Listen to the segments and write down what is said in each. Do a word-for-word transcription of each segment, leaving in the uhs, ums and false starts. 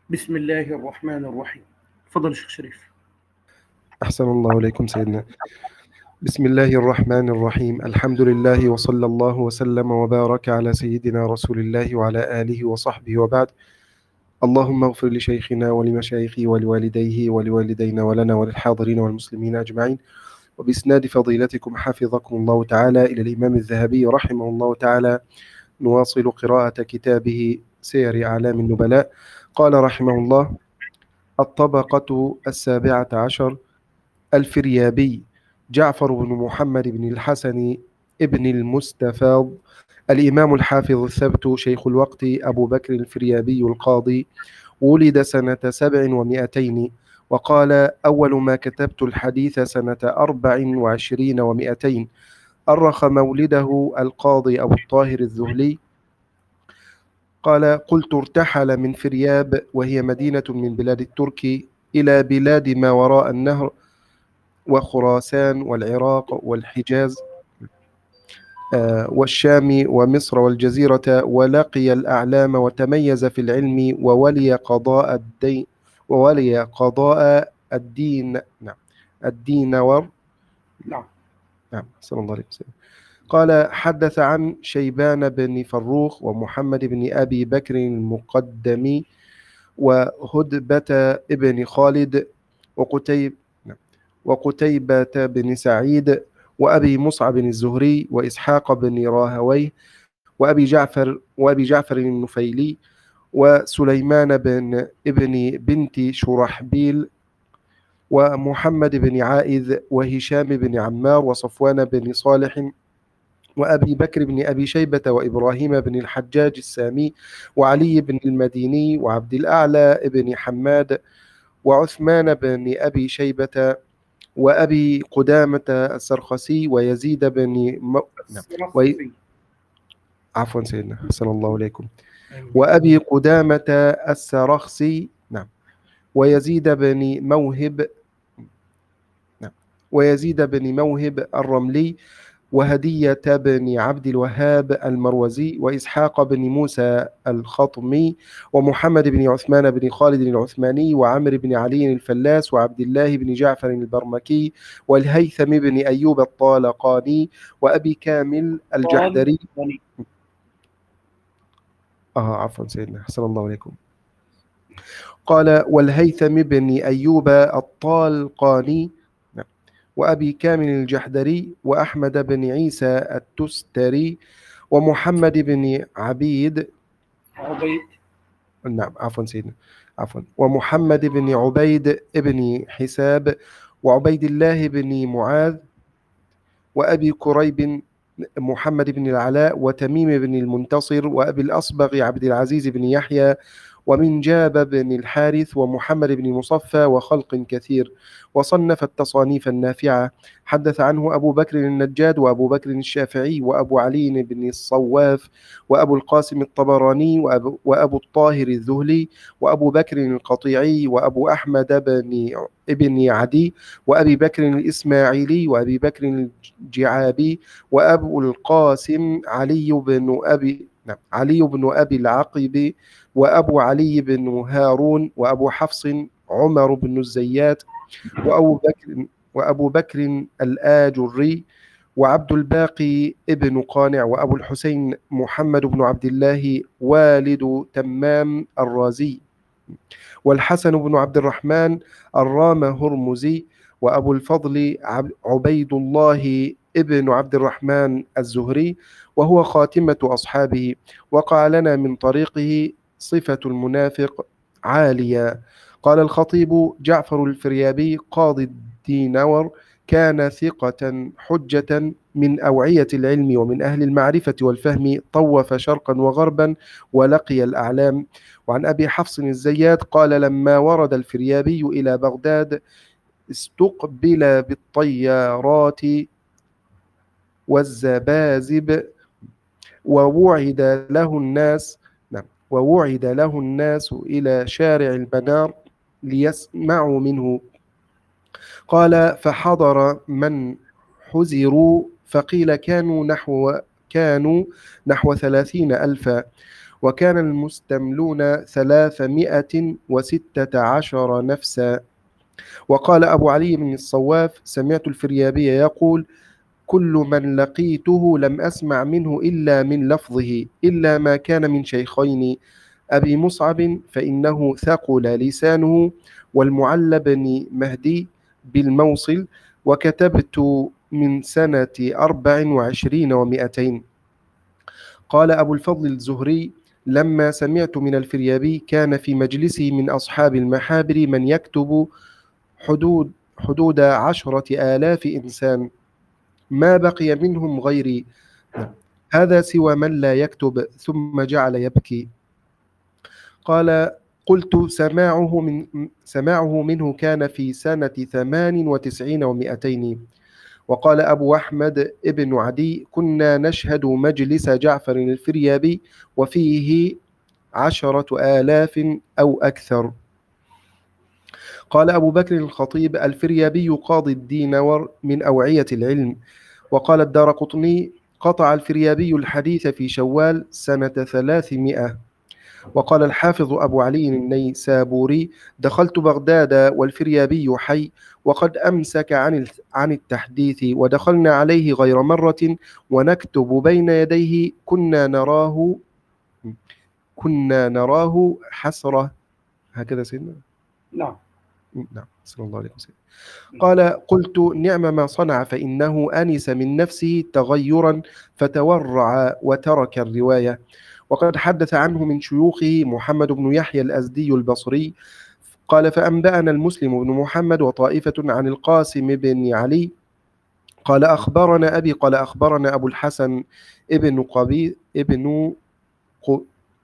بسم الله الرحمن الرحيم. تفضل الشيخ شريف. أحسن الله إليكم سيدنا. بسم الله الرحمن الرحيم. الحمد لله وصلى الله وسلم وبارك على سيدنا رسول الله وعلى آله وصحبه وبعد. اللهم اغفر لشيخنا ولمشايخه ولوالديه ولوالدينا ولنا وللحاضرين والمسلمين أجمعين. وبإسناد فضيلتكم حفظكم الله تعالى إلى الإمام الذهبي رحمه الله تعالى نواصل قراءة كتابه سير أعلام النبلاء. قال رحمه الله: الطبقة السابعة عشر، الفريابي جعفر بن محمد بن الحسن ابن المستفاض الإمام الحافظ الثبت شيخ الوقت أبو بكر الفريابي القاضي، ولد سنة سبع ومائتين، وقال: أول ما كتبت الحديث سنة أربع وعشرين ومائتين. أرخ مولده القاضي أبو الطاهر الذهلي. قال: قلت: ارتحل من فرياب، وهي مدينة من بلاد الترك، إلى بلاد ما وراء النهر وخراسان والعراق والحجاز آه والشام ومصر والجزيرة، ولقي الأعلام وتميز في العلم، وولي قضاء الدين وولي قضاء الدين نعم الدينور نعم نعم صلى الله عليه وسلم. قال: حدث عن شيبان بن فروخ ومحمد بن أبي بكر المقدمي وهدبة ابن خالد وقتيب وقتيبة بن سعيد وأبي مصعب الزهري وإسحاق بن راهويه وأبي جعفر وأبي جعفر النفيلي وسليمان بن ابن بنت شرحبيل ومحمد بن عائذ وهشام بن عمار وصفوان بن صالح وأبي بكر بن أبي شيبة وإبراهيم بن الحجاج السامي وعلي بن المديني وعبد الأعلى بن حماد وعثمان بن أبي شيبة وأبي قدامة السرخسي ويزيد بن م... نعم. وي... عفوا سيدنا حسن الله إليكم. وأبي قدامة السرخسي نعم ويزيد بن موهب نعم ويزيد بن موهب الرملي وهدية بن عبد الوهاب المروزي وإسحاق بن موسى الخطمي ومحمد بن عثمان بن خالد العثماني وعمر بن علي الفلاس وعبد الله بن جعفر البرمكي والهيثم بن أيوب الطالقاني وأبي كامل الجحدري. آه عفوا سيدنا حسن الله عليكم. قال: والهيثم بن أيوب الطالقاني وأبي كامل الجحدري وأحمد بن عيسى التستري ومحمد بن عبيد عبيد نعم عفوا سيدنا عفوا ومحمد بن عبيد بن حساب وعبيد الله بن معاذ وأبي كريب محمد بن العلاء وتميم بن المنتصر وأبي الأصبغ عبد العزيز بن يحيى ومن جاب بن الحارث ومحمد بن مصفى وخلق كثير، وصنف التصانيف النافعة. حدث عنه أبو بكر النجاد وأبو بكر الشافعي وأبو علي بن الصواف وأبو القاسم الطبراني وأبو, وأبو الطاهر الذهلي وأبو بكر القطيعي وأبو أحمد بن ابن عدي وأبي بكر الإسماعيلي وأبي بكر الجعابي وأبو القاسم علي بن أبي نعم علي بن أبي العقب وأبو علي بن هارون وأبو حفص عمر بن الزيات وأبو بكر وأبو بكر الآجري وعبد الباقي ابن قانع وأبو الحسين محمد بن عبد الله والد تمام الرازي والحسن بن عبد الرحمن الرام هرمزي وأبو الفضل عبيد الله ابن عبد الرحمن الزهري وهو خاتمة أصحابه. وقع لنا من طريقه صفة المنافق عالية. قال الخطيب: جعفر الفريابي قاضي الدينور كان ثقة حجة من أوعية العلم ومن أهل المعرفة والفهم، طوف شرقا وغربا ولقي الأعلام. وعن أبي حفص الزيات قال: لما ورد الفريابي إلى بغداد استقبل بالطيارات والزبازب ووعد له الناس نعم ووعد له الناس إلى شارع المنار ليسمعوا منه. قال: فحضر من حزروا فقيل كانوا نحو كانوا نحو ثلاثين ألفا، وكان المستملون ثلاثمائة وستة عشر نفسا. وقال أبو علي بن الصواف: سمعت الفريابي يقول: كل من لقيته لم أسمع منه إلا من لفظه إلا ما كان من شيخين أبي مصعب فإنه ثقل لسانه، والمعلى بن مهدي بالموصل، وكتبت من سنة أربع وعشرين ومائتين. قال أبو الفضل الزهري: لما سمعت من الفريابي كان في مجلسه من أصحاب المحابر من يكتب حدود حدود عشرة آلاف إنسان، ما بقي منهم غيري، هذا سوى من لا يكتب. ثم جعل يبكي. قال: قلت: سماعه من سماعه منه كان في سنة ثمان وتسعين ومائتين. وقال أبو أحمد ابن عدي: كنا نشهد مجلس جعفر الفريابي وفيه عشرة آلاف أو أكثر. قال أبو بكر الخطيب: الفريابي قاضي الدينور من أوعية العلم. وقال الدارقطني: قطع الفريابي الحديث في شوال سنة ثلاثمائة. وقال الحافظ أبو علي النيسابوري: دخلت بغداد والفريابي حي وقد أمسك عن عن التحديث، ودخلنا عليه غير مرة ونكتب بين يديه كنا نراه كنا نراه حسرة. هكذا سيدنا؟ نعم. نعم، صلى الله عليه وسلم. قال: قلت: نعم ما صنع، فإنه آنس من نفسه تغيرا فتورع وترك الرواية. وقد حدث عنه من شيوخه محمد بن يحيى الأزدي البصري قال: فأنبأنا المسلم بن محمد وطائفة عن القاسم بن علي قال: أخبرنا أبي قال: أخبرنا أبو الحسن ابن قبي ابن ق...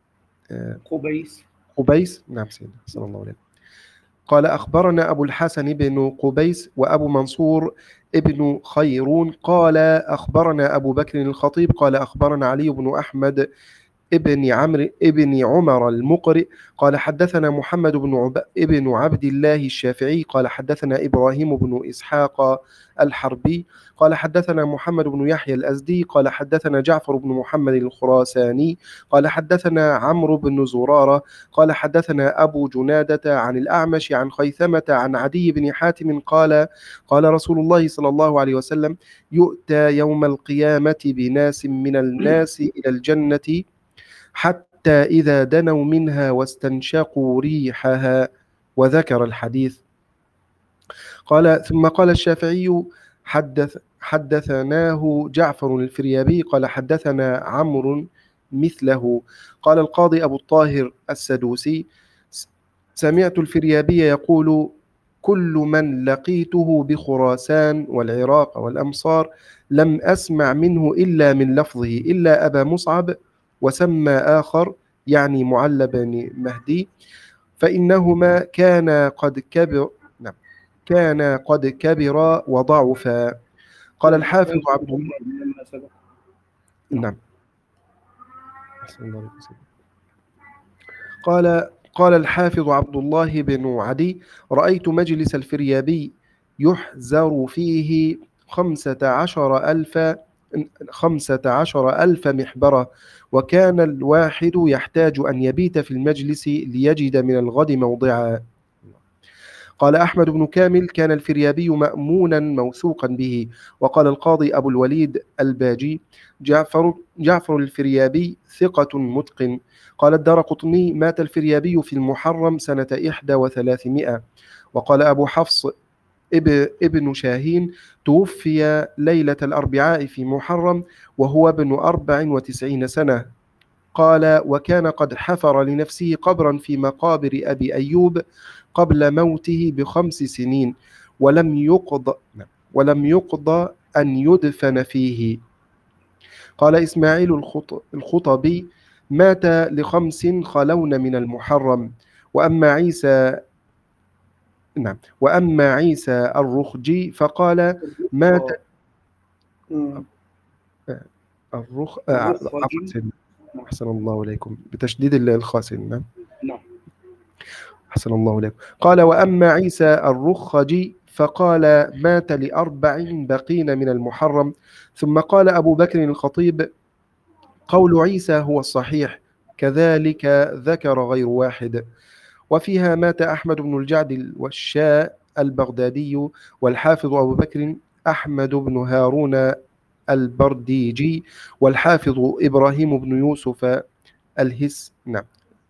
قبيس قبيس نعم سيدنا صلى الله عليه وسلم. قال: أخبرنا أبو الحسن بن قبيس وأبو منصور ابن خيرون قال: أخبرنا أبو بكر الخطيب قال: أخبرنا علي بن أحمد ابن عمرو ابن عمر المقرئ قال: حدثنا محمد بن عب... ابن عبد الله الشافعي قال: حدثنا إبراهيم بن إسحاق الحربي قال: حدثنا محمد بن يحيى الأزدي قال: حدثنا جعفر بن محمد الخراساني قال: حدثنا عمرو بن زرارة قال: حدثنا أبو جنادة عن الأعمش عن خيثمة عن عدي بن حاتم قال: قال رسول الله صلى الله عليه وسلم: يؤتى يوم القيامة بناس من الناس إلى الجنة حتى إذا دنوا منها واستنشقوا ريحها، وذكر الحديث. قال: ثم قال الشافعي: حدث حدثناه جعفر الفريابي قال: حدثنا عمرو مثله. قال القاضي أبو الطاهر السدوسي: سمعت الفريابي يقول: كل من لقيته بخراسان والعراق والأمصار لم أسمع منه إلا من لفظه إلا أبا مصعب، وسمى آخر يعني معلى بن مهدي، فإنهما كان قد كبر نعم كان قد كبر وضعفا. قال الحافظ عبد الله نعم قال قال الحافظ عبد الله بن عدي: رأيت مجلس الفريابي يحزر فيه خمسة عشر ألف خمسة عشر ألف محبرة، وكان الواحد يحتاج أن يبيت في المجلس ليجد من الغد موضعا. قال أحمد بن كامل: كان الفريابي مأمونا موثوقا به. وقال القاضي أبو الوليد الباجي: جعفر, جعفر الفريابي ثقة متقن. قال الدارقطني: مات الفريابي في المحرم سنة إحدى وثلاثمائة. وقال أبو حفص ابن شاهين: توفي ليلة الأربعاء في محرم وهو ابن أربع وتسعين سنة. قال: وكان قد حفر لنفسه قبرا في مقابر أبي أيوب قبل موته بخمس سنين، ولم يقض ولم يقض أن يدفن فيه. قال إسماعيل الخطبي: مات لخمس خلون من المحرم. وأما عيسى نعم وأما عيسى الرخجي فقال: مات الرخ أحسن الله إليكم بتشديد الخاسن. نعم نعم أحسن الله إليكم. قال: وأما عيسى الرخجي فقال: مات لأربع بقين من المحرم. ثم قال أبو بكر الخطيب: قول عيسى هو الصحيح كذلك ذكر غير واحد. وفيها مات أحمد بن الجعد الوشاء البغدادي، والحافظ أبو بكر أحمد بن هارون البرديجي، والحافظ إبراهيم بن يوسف الهس نعم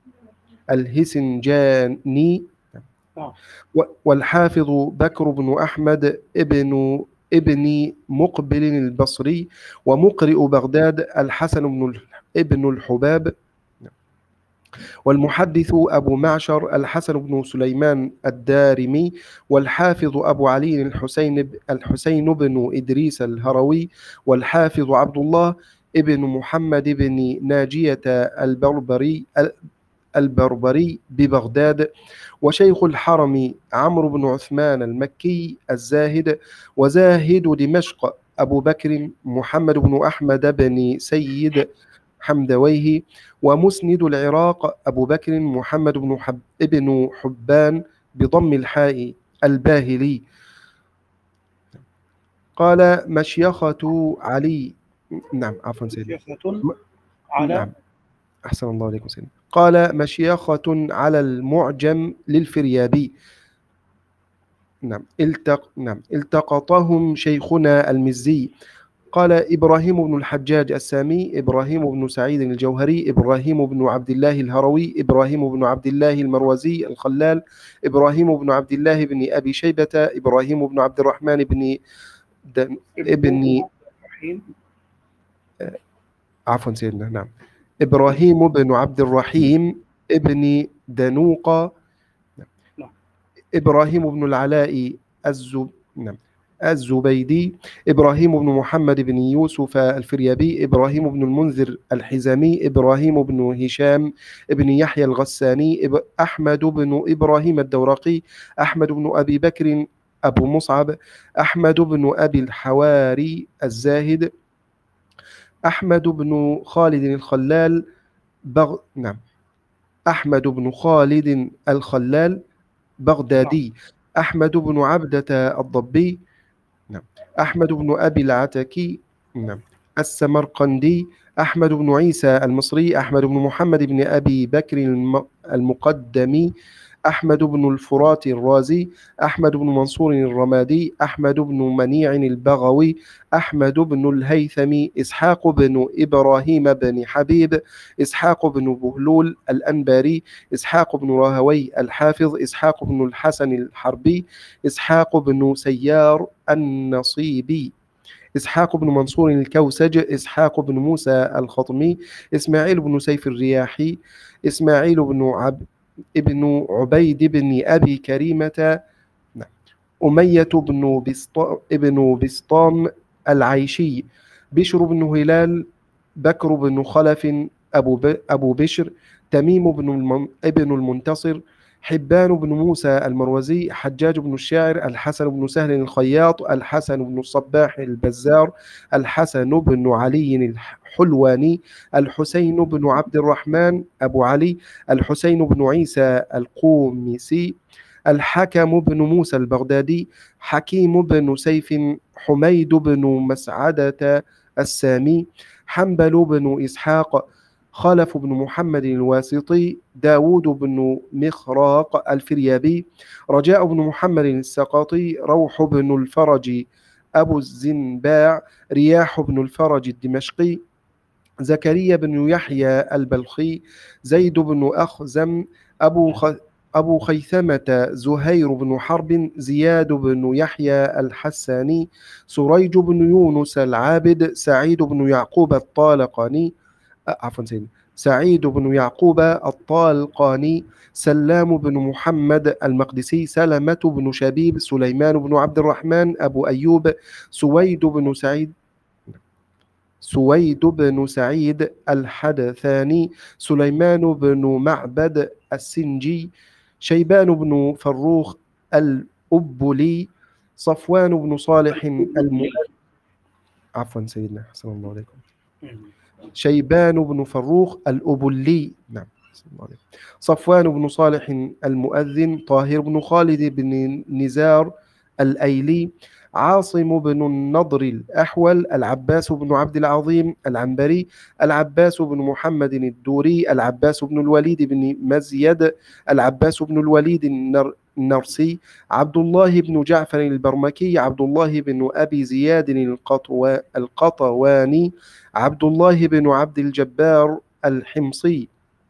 الهسنجاني، والحافظ بكر بن أحمد ابن ابن مقبل البصري، ومقرئ بغداد الحسن بن ابن الحباب، والمحدث أبو معشر الحسن بن سليمان الدارمي، والحافظ أبو علي الحسين الحسين بن إدريس الهروي، والحافظ عبد الله ابن محمد بن ناجية البربري البربري ببغداد، وشيخ الحرم عمرو بن عثمان المكي الزاهد، وزاهد دمشق أبو بكر محمد بن أحمد بن سيد حمدويه، ومسند العراق أبو بكر محمد بن حب ابن حبان بضم الحاء الباهلي. قال مشيخة علي نعم عفوا سيدنا على نعم أحسن الله عليكم سيدنا. قال مشيخة على المعجم للفريابي نعم التق... نعم التقطهم شيخنا المزي. قال إبراهيم بن الحجاج السامي، إبراهيم بن سعيد الجوهري، إبراهيم بن عبد الله الهروي، إبراهيم بن عبد الله المروزي الخلال، إبراهيم بن عبد الله بن أبي شيبة، إبراهيم بن عبد الرحمن بن دن... ابن عفوا سيدنا نعم إبراهيم بن عبد الرحيم ابن دنوقة، إبراهيم بن العلاء الزب نعم الزبيدي، إبراهيم بن محمد بن يوسف الفريابي، إبراهيم بن المنذر الحزامي، إبراهيم بن هشام بن يحيى الغساني، أحمد بن إبراهيم الدورقي، أحمد بن أبي بكر أبو مصعب، أحمد بن أبي الحواري الزاهد، أحمد بن خالد الخلال بغ... نعم أحمد بن خالد الخلال بغدادي، أحمد بن عبدة الضبي نعم أحمد بن أبي العتكي نعم السمرقندي، أحمد بن عيسى المصري، أحمد بن محمد بن أبي بكر المقدمي، أحمد بن الفرات الرازي، أحمد بن منصور الرمادي، أحمد بن منيع البغوي، أحمد بن الهيثمي، إسحاق بن إبراهيم بن حبيب، إسحاق بن بهلول الأنباري، إسحاق بن راهوي الحافظ، إسحاق بن الحسن الحربي، إسحاق بن سيار النصيبي، إسحاق بن منصور الكوسج، إسحاق بن موسى الخطمي، إسماعيل بن سيف الرياحي، إسماعيل بن عب ابن عبيد بن أبي كريمة، أمية بن بسط... ابن بسطام العيشي، بشر بن هلال، بكر بن خلف أبو, ب... أبو بشر، تميم بن المن... ابن المنتصر، حبان بن موسى المروزي، حجاج بن الشاعر، الحسن بن سهل الخياط، الحسن بن الصباح البزار، الحسن بن علي الحلواني، الحسين بن عبد الرحمن أبو علي، الحسين بن عيسى القومسي، الحكم بن موسى البغدادي، حكيم بن سيف، حميد بن مسعدة السامي، حنبل بن إسحاق، خلف بن محمد الواسطي، داود بن مخراق الفريابي، رجاء بن محمد السقاطي، روح بن الفرج أبو الزنباع، رياح بن الفرج الدمشقي، زكريا بن يحيى البلخي، زيد بن أخزم، أبو خ... أبو خيثمة زهير بن حرب، زياد بن يحيى الحساني، سريج بن يونس العابد، سعيد بن يعقوب الطالقاني عفوا سيدنا سعيد بن يعقوب الطالقاني، سلام بن محمد المقدسي، سلمة بن شبيب، سليمان بن عبد الرحمن أبو أيوب، سويد بن سعيد سويد بن سعيد الحدثاني، سليمان بن معبد السنجي، شيبان بن فروخ الأبلي، صفوان بن صالح الم... عفوا سيدنا حسن الله عليكم شيبان بن فروخ الأبلي نعم صفوان بن صالح المؤذن، طاهر بن خالد بن نزار الأيلي. عاصم بن النضر الأحول. العباس بن عبد العظيم العنبري. العباس بن محمد الدوري. العباس بن الوليد بن مزيد. العباس بن الوليد النر النرسي. عبد الله بن جعفر البرمكي. عبد الله بن أبي زياد القطو... القطواني. عبد الله بن عبد الجبار الحمصي.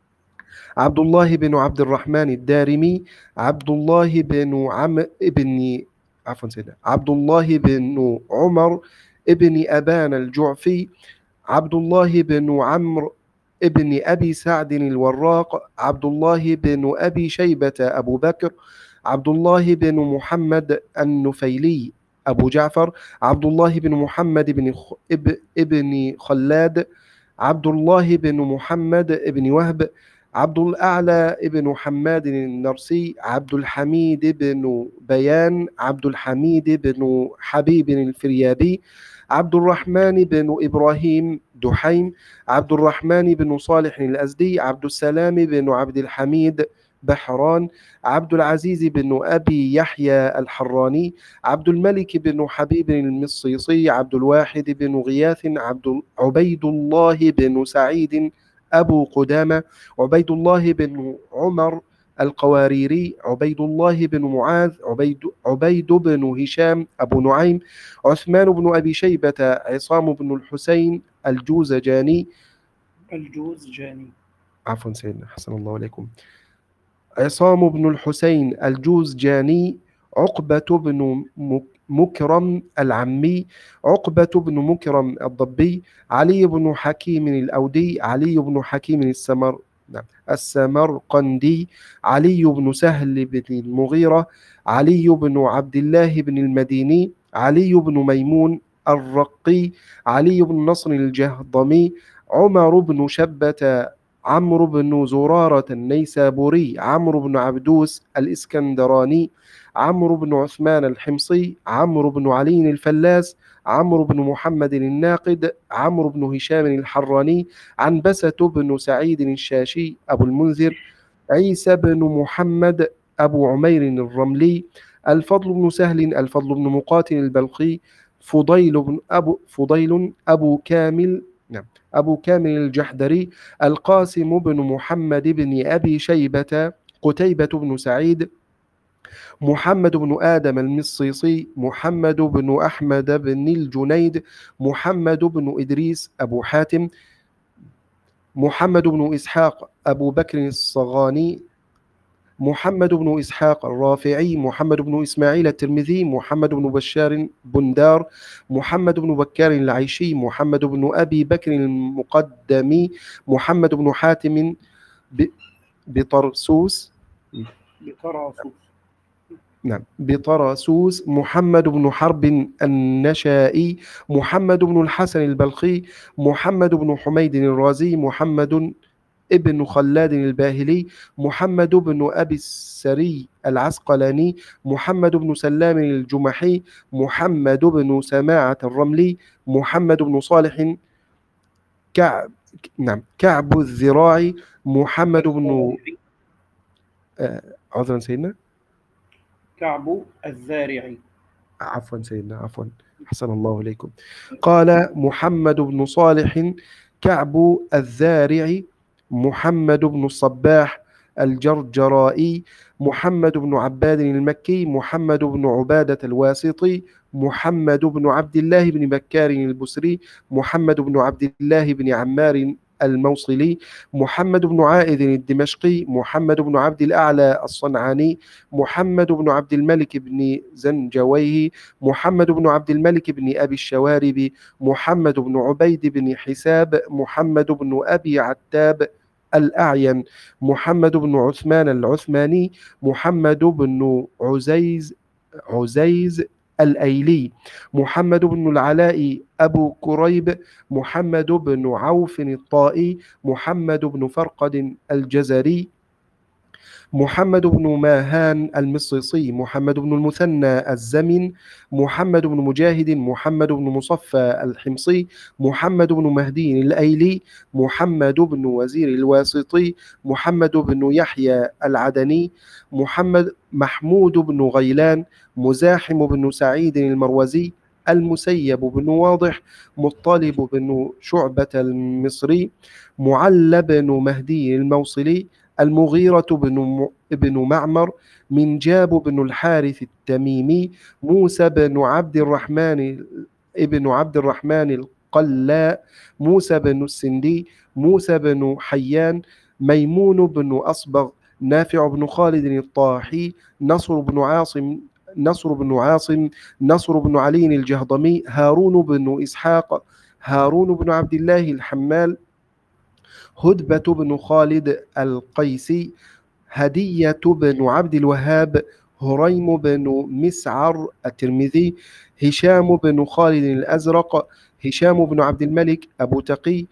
عبد الله بن عبد الرحمن الدارمي. عبد الله بن عم ابن عفوا سيدنا عبد الله بن عمر ابن أبان الجعفي. عبد الله بن عمرو ابن أبي سعد الوراق. عبد الله بن أبي شيبة أبو بكر. عبد الله بن محمد النفيلي أبو جعفر. عبد الله بن محمد بن خ... اب... ابن خلاد. عبد الله بن محمد ابن وهب. عبد الأعلى ابن حماد النرسي. عبد الحميد بن بيان. عبد الحميد بن حبيب الفريابي. عبد الرحمن بن إبراهيم دحيم. عبد الرحمن بن صالح الأزدي. عبد السلام بن عبد الحميد بحران. عبد العزيز بن أبي يحيى الحراني. عبد الملك بن حبيب المصيصي. عبد الواحد بن غياث. عبد عبيد الله بن سعيد أبو قدامة. عبيد الله بن عمر القواريري. عبيد الله بن معاذ. عبيد, عبيد بن هشام أبو نعيم. عثمان بن أبي شيبة. عصام بن الحسين الجوزجاني الجوزجاني عفوا سيدنا حسن الله عليكم. عصام بن الحسين الجوزجاني. عقبة بن مكرم العمي. عقبة بن مكرم الضبي. علي بن حكيم الأودي. علي بن حكيم السمر نعم السمرقندي. علي بن سهل بن المغيرة. علي بن عبد الله بن المديني. علي بن ميمون الرقي. علي بن نصر الجهضمي. عمر بن شبة. عمرو بن زرارة النيسابوري. عمرو بن عبدوس الإسكندراني. عمرو بن عثمان الحمصي. عمرو بن علي الفلاس. عمرو بن محمد الناقد. عمرو بن هشام الحراني. عنبسة بن سعيد الشاشي أبو المنذر. عيسى بن محمد أبو عمير الرملي. الفضل بن سهل. الفضل بن مقاتل البلخي. فضيل بن أبو فضيل أبو كامل نعم أبو كامل الجحدري. القاسم بن محمد بن أبي شيبة. قتيبة بن سعيد. محمد بن آدم المصيصي. محمد بن أحمد بن الجنيد. محمد بن إدريس أبو حاتم. محمد بن إسحاق أبو بكر الصغاني. محمد بن إسحاق الرافعي. محمد بن إسماعيل الترمذي. محمد بن بشار بندار. محمد بن بكار العيشي. محمد بن أبي بكر المقدمي. محمد بن حاتم بطرسوس بطراسوس نعم بطرسوس. محمد بن حرب النشائي. محمد بن الحسن البلخي. محمد بن حميد الرازي. محمد ابن خلاد الباهلي. محمد بن أبي السري العسقلاني. محمد بن سلام الجمحي. محمد بن سماعة الرملي. محمد بن صالح كعب نعم كعب الذراعي. محمد بن آه، عذرا سيدنا كعب الذارعي عفوا سيدنا عفوا حسن الله إليكم. قال محمد بن صالح كعب الذارعي. محمد بن الصباح الجرجرائي. محمد بن عباد المكي. محمد بن عبادة الواسطي. محمد بن عبد الله بن بكار البسري. محمد بن عبد الله بن عمار الموصلي. محمد بن عائذ الدمشقي. محمد بن عبد الأعلى الصنعاني. محمد بن عبد الملك بن زنجويه. محمد بن عبد الملك بن أبي الشوارب. محمد بن عبيد بن حساب. محمد بن أبي عتاب الأعين. محمد بن عثمان العثماني. محمد بن عزيز عزيز الأيلي. محمد بن العلاء أبو كريب. محمد بن عوف الطائي. محمد بن فرقد الجزري. محمد بن ماهان المصيصي، محمد بن المثنى الزمن، محمد بن مجاهد، محمد بن مصفى الحمصي، محمد بن مهدي الأيلي، محمد بن وزير الواسطي، محمد بن يحيى العدني، محمد محمود بن غيلان، مزاحم بن سعيد المروزي، المسيب بن واضح، مطلب بن شعبة المصري، معل بن مهدي الموصلي، المغيرة بن بن معمر، منجاب بن الحارث التميمي، موسى بن عبد الرحمن ابن عبد الرحمن القلاء، موسى بن السندي، موسى بن حيان، ميمون بن أصبغ، نافع بن خالد الطاحي، نصر بن عاصم نصر بن عاصم نصر بن علي الجهضمي، هارون بن إسحاق، هارون بن عبد الله الحمال، هدبة بن خالد القيسي، هدية بن عبد الوهاب، هريم بن مسعر الترمذي، هشام بن خالد الأزرق، هشام بن عبد الملك أبو تقي،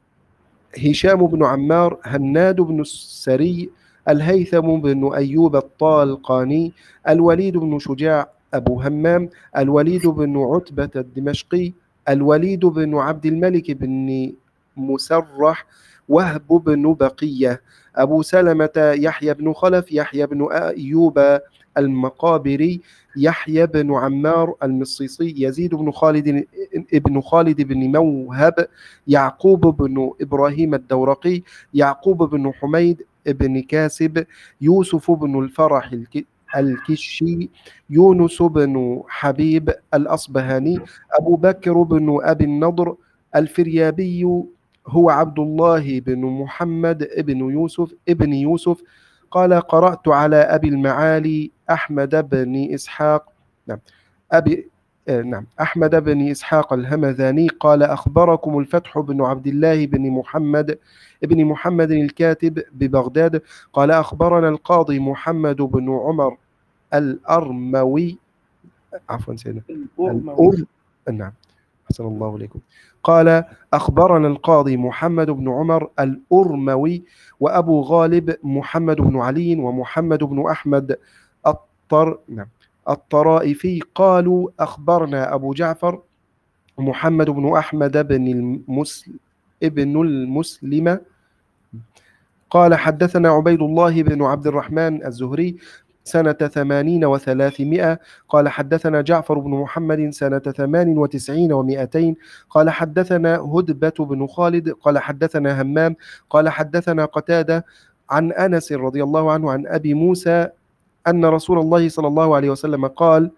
هشام بن عمار، هناد بن السري، الهيثم بن أيوب الطالقاني، الوليد بن شجاع أبو همام، الوليد بن عتبة الدمشقي، الوليد بن عبد الملك بن مسرح، وهب بن بقية، أبو سلمة يحيى بن خلف، يحيى بن أيوب المقابري، يحيى بن عمار المصيصي، يزيد بن خالد ابن خالد بن موهب، يعقوب بن إبراهيم الدورقي، يعقوب بن حميد بن كاسب، يوسف بن الفرح الكشي، يونس بن حبيب الأصبهاني، أبو بكر بن أبي النضر الفريابي، هو عبد الله بن محمد بن يوسف ابن يوسف. قال قرأت على أبي المعالي أحمد بن إسحاق نعم أبي آه نعم أحمد بن إسحاق الهمذاني قال أخبركم الفتح بن عبد الله بن محمد بن محمد الكاتب ببغداد قال أخبرنا القاضي محمد بن عمر الأرموي عفوا سيدنا الأرموي. الأر نعم أحسن الله إليكم. قال أخبرنا القاضي محمد بن عمر الأرموي وأبو غالب محمد بن علي ومحمد بن أحمد الطر نعم الطرائفي قالوا أخبرنا أبو جعفر محمد بن أحمد بن المسلم ابن المسلمة قال حدثنا عبيد الله بن عبد الرحمن الزهري سنة ثمانين وثلاثمائة قال حدثنا جعفر بن محمد سنة ثمان وتسعين ومائتين قال حدثنا هدبة بن خالد قال حدثنا همام قال حدثنا قتادة عن أنس رضي الله عنه عن أبي موسى أن رسول الله صلى الله عليه وسلم قال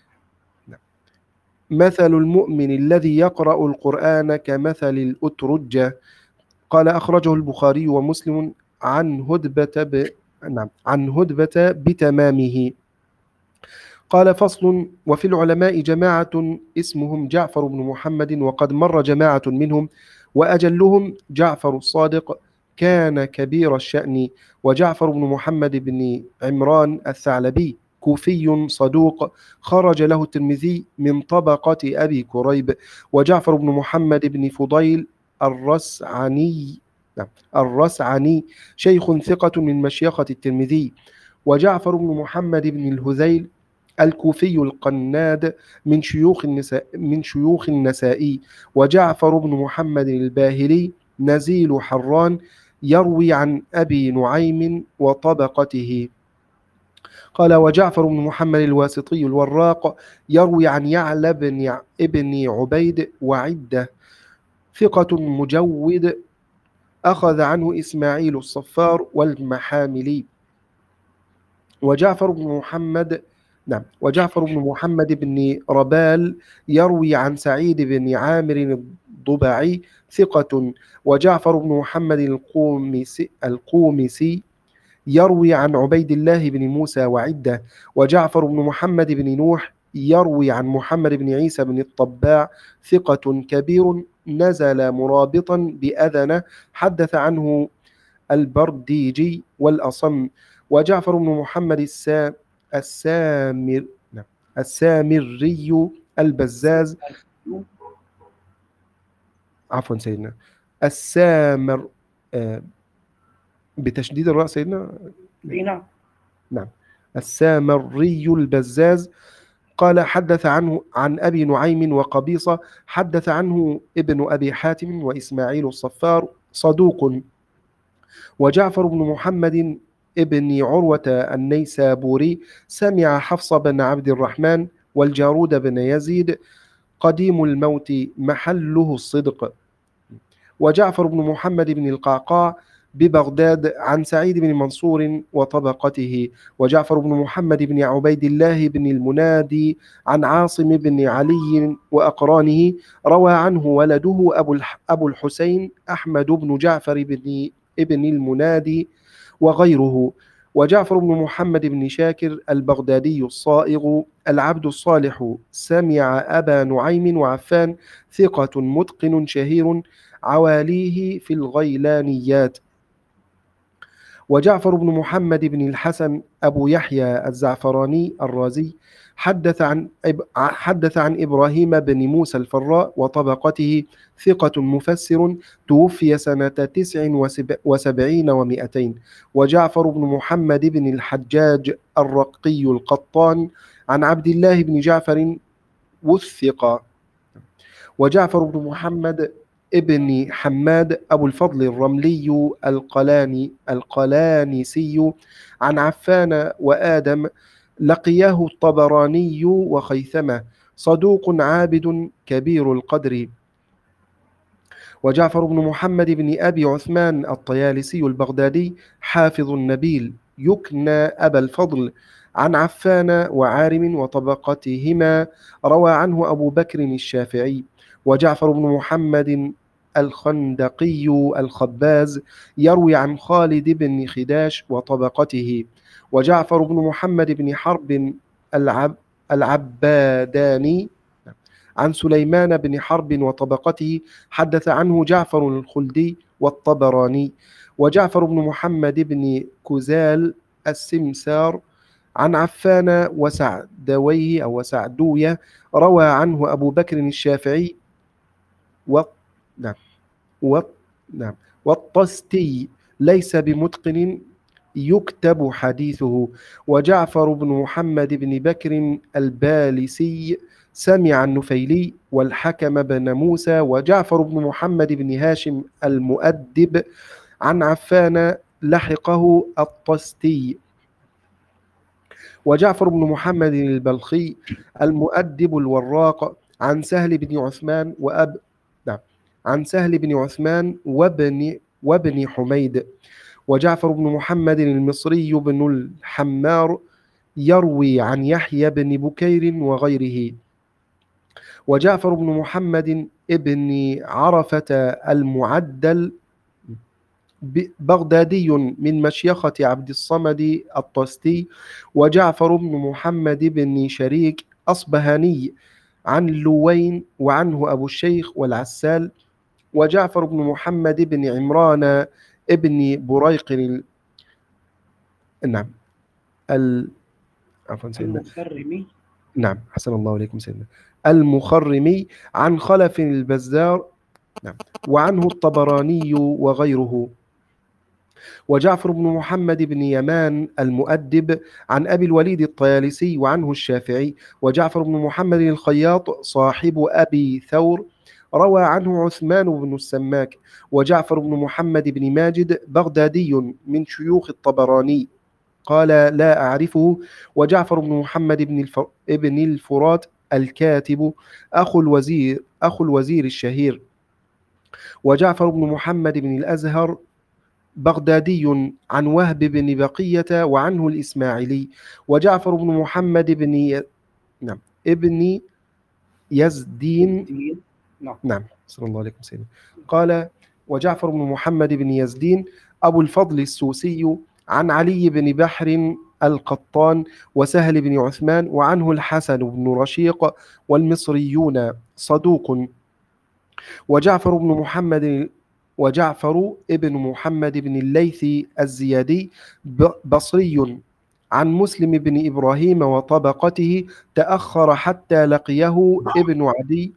مثل المؤمن الذي يقرأ القرآن كمثل الأترجة. قال أخرجه البخاري ومسلم عن هدبة ب... نعم عن هدبة بتمامه. قال فصل وفي العلماء جماعة اسمهم جعفر بن محمد وقد مر جماعة منهم وأجلهم جعفر الصادق كان كبير الشأن وجعفر بن محمد بن عمران الثعلبي كوفي صدوق خرج له الترمذي من طبقة أبي كريب. وجعفر بن محمد بن فضيل الرسعني الرسعني شيخ ثقة من مشيخة الترمذي. وجعفر بن محمد بن الهذيل الكوفي القناد من شيوخ النساء من شيوخ النسائي. وجعفر بن محمد الباهلي نزيل حران يروي عن أبي نعيم وطبقته. قال وجعفر بن محمد الواسطي الوراق يروي عن يعلى بن ابن عبيد وعدة ثقة مجود أخذ عنه إسماعيل الصفار والمحاملي. وجعفر بن محمد نعم وجعفر بن محمد بن ربال يروي عن سعيد بن عامر الضبعي ثقة. وجعفر بن محمد القومسي, القومسي يروي عن عبيد الله بن موسى وعدة. وجعفر بن محمد بن نوح يروي عن محمد بن عيسى بن الطباع ثقة كبير نزل مرابطا بأذنه حدث عنه البرديجي والأصم. وجعفر بن محمد السا السامر السامري البزاز عفوا سيدنا السامر آه بتشديد الراء سيدنا نعم نعم. السامري البزاز قال حدث عنه عن أبي نعيم وقبيصة، حدث عنه ابن أبي حاتم وإسماعيل الصفار صدوق. وجعفر بن محمد ابن عروة النيسابوري سمع حفص بن عبد الرحمن والجارود بن يزيد قديم الموت محله الصدق. وجعفر بن محمد بن القعقاع ببغداد عن سعيد بن منصور وطبقته. وجعفر بن محمد بن عبيد الله بن المنادي عن عاصم بن علي وأقرانه روى عنه ولده أبو الح- أبو الحسين أحمد بن جعفر بن ابن المنادي وغيره. وجعفر بن محمد بن شاكر البغدادي الصائغ العبد الصالح سمع أبا نعيم وعفان ثقة متقن شهير عواليه في الغيلانيات. وجعفر بن محمد بن الحسن أبو يحيى الزعفراني الرازي حدث عن حدث عن إبراهيم بن موسى الفراء وطبقته ثقة مفسر توفي سنة تسع وسبعين ومائتين. وجعفر بن محمد بن الحجاج الرقي القطان عن عبد الله بن جعفر وثق. وجعفر بن محمد ابن حماد أبو الفضل الرملي القلاني القلانسي عن عفان وآدم لقياه الطبراني وخيثمة صدوق عابد كبير القدر. وجعفر بن محمد بن أبي عثمان الطيالسي البغدادي حافظ النبيل يكنى أبا الفضل عن عفان وعارم وطبقتهما روى عنه أبو بكر الشافعي. وجعفر بن محمد الخندقي الخباز يروي عن خالد بن خداش وطبقته. وجعفر بن محمد بن حرب العب العباداني عن سليمان بن حرب وطبقته حدث عنه جعفر الخلدي والطبراني. وجعفر بن محمد بن كزال السمسار عن عفان وسعدويه أو وسعدوية روى عنه أبو بكر الشافعي و... نعم. و... نعم. والطستي ليس بمتقن يكتب حديثه. وجعفر بن محمد بن بكر البالسي سمع النفيلي والحكم بن موسى. وجعفر بن محمد بن هاشم المؤدب عن عفان لحقه الطستي. وجعفر بن محمد البلخي المؤدب الوراق عن سهل بن عثمان وأب نعم عن سهل بن عثمان وابن وابن حميد. وجعفر بن محمد المصري بن الحمار يروي عن يحيى بن بكير وغيره. وجعفر بن محمد ابن عرفة المعدل بغدادي من مشيخة عبد الصمد الطستي. وجعفر بن محمد بن شريك أصبهاني عن لوين وعنه أبو الشيخ والعسال. وجعفر بن محمد بن عمران ابن بريق ال... نعم ال... عفوا سيدنا المخرمي نعم حسن الله عليكم سيدنا المخرمي عن خلف البزار نعم وعنه الطبراني وغيره. وجعفر بن محمد بن يمان المؤدب عن أبي الوليد الطيالسي وعنه الشافعي. وجعفر بن محمد الخياط صاحب أبي ثور روى عنه عثمان بن السماك. وجعفر بن محمد بن ماجد بغدادي من شيوخ الطبراني قال لا أعرفه. وجعفر بن محمد بن الف... ابن الفرات الكاتب أخو الوزير أخو الوزير الشهير. وجعفر بن محمد بن الأزهر بغدادي عن وهب بن بقية وعنه الإسماعيلي. وجعفر بن محمد بن ي... نعم ابن يزدين الدين. نعم. نعم صلى الله عليه وسلم قال وجعفر بن محمد بن يزدين أبو الفضل السوسي عن علي بن بحر القطان وسهل بن عثمان وعنه الحسن بن رشيق والمصريون صدوق. وجعفر بن محمد وجعفر ابن محمد بن الليث الزيادي بصري عن مسلم بن إبراهيم وطبقته تأخر حتى لقيه ابن عدي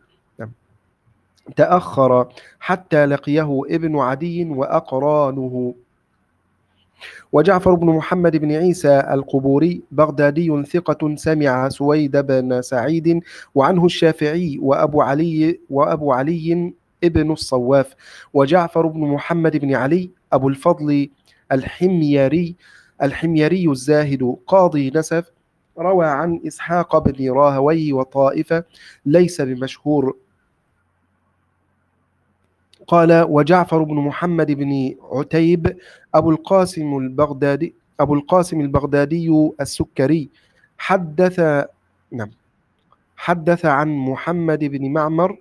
تأخر حتى لقيه ابن عدي وأقرانه. وجعفر بن محمد بن عيسى القبوري بغدادي ثقة سمع سويد بن سعيد وعنه الشافعي وأبو علي وأبو علي ابن الصواف. وجعفر بن محمد بن علي أبو الفضل الحميري الحميري الزاهد قاضي نسف روى عن إسحاق بن راهويه وطائفة ليس بمشهور. قال وجعفر بن محمد بن عتيب أبو القاسم البغدادي أبو القاسم البغدادي السكري حدث نعم حدث عن محمد بن معمر.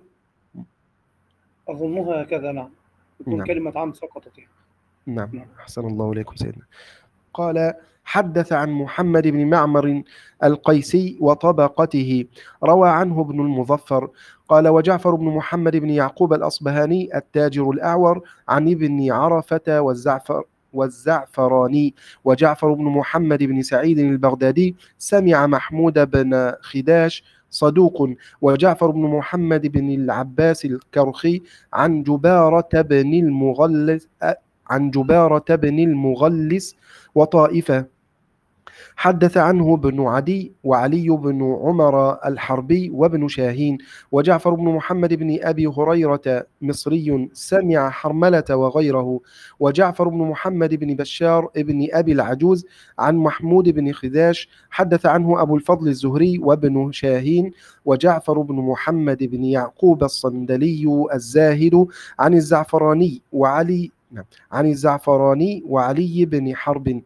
أظنها هكذا، نعم، يكون نعم كلمة عن سقطت يعني. نعم نعم. أحسن الله إليكم سيدنا. قال حدث عن محمد بن معمر القيسي وطبقته روى عنه ابن المظفر. قال وجعفر بن محمد بن يعقوب الأصبهاني التاجر الأعور عن ابن عرفة والزعفر والزعفراني. وجعفر بن محمد بن سعيد البغدادي سمع محمود بن خداش صدوق. وجعفر بن محمد بن العباس الكرخي عن جبارة بن المغلس عن جبارة بن المغلس وطائفة حدث عنه ابن عدي وعلي بن عمر الحربي وابن شاهين. وجعفر بن محمد بن أبي هريرة مصري سمع حرملة وغيره. وجعفر بن محمد بن بشار ابن أبي العجوز عن محمود بن خداش حدث عنه أبو الفضل الزهري وابن شاهين. وجعفر بن محمد بن يعقوب الصندلي الزاهد عن الزعفراني وعلي عن الزعفراني وعلي بن حرب.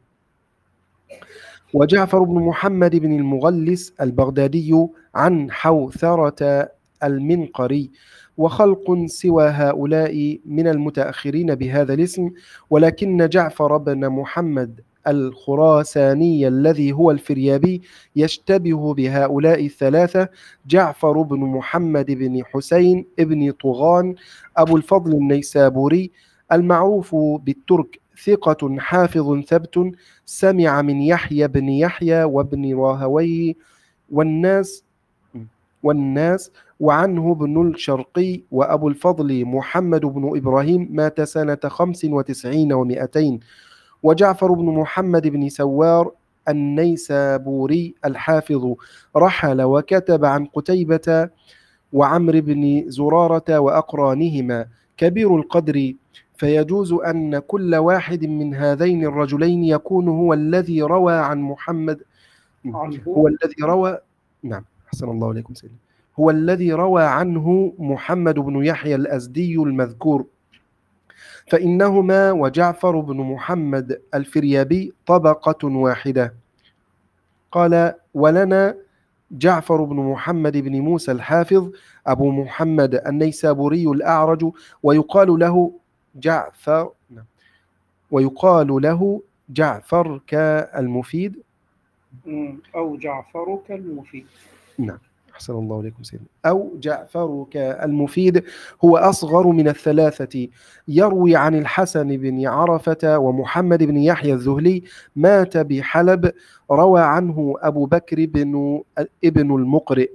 وجعفر بن محمد بن المغلس البغدادي عن حوثرة المنقري. وخلق سوى هؤلاء من المتأخرين بهذا الاسم، ولكن جعفر بن محمد الخراساني الذي هو الفريابي يشتبه بهؤلاء الثلاثة: جعفر بن محمد بن حسين بن طغان أبو الفضل النيسابوري المعروف بالترك ثقة حافظ ثبت سمع من يحيى بن يحيى وابن راهويه والناس والناس وعنه ابن الشرقي. وأبو الفضل محمد بن إبراهيم مات سنة خمس وتسعين ومائتين. وجعفر بن محمد بن سوار النيسابوري الحافظ رحل وكتب عن قتيبة وعمر بن زرارة وأقرانهما كبير القدر، فيجوز أن كل واحد من هذين الرجلين يكون هو الذي روى عن محمد هو الذي روى نعم أحسن الله إليكم سيدنا هو الذي روى عنه محمد بن يحيى الأزدي المذكور، فإنهما وجعفر بن محمد الفريابي طبقة واحدة. قال ولنا جعفر بن محمد بن موسى الحافظ أبو محمد النيسابوري الأعرج ويقال له جعفر ويقال له جعفر كالمفيد أو جعفر كالمفيد. نعم أحسن الله إليكم سيدنا. أو جعفر كالمفيد هو أصغر من الثلاثة، يروي عن الحسن بن عرفة ومحمد بن يحيى الذهلي مات بحلب، روى عنه أبو بكر بن ابن المقرئ.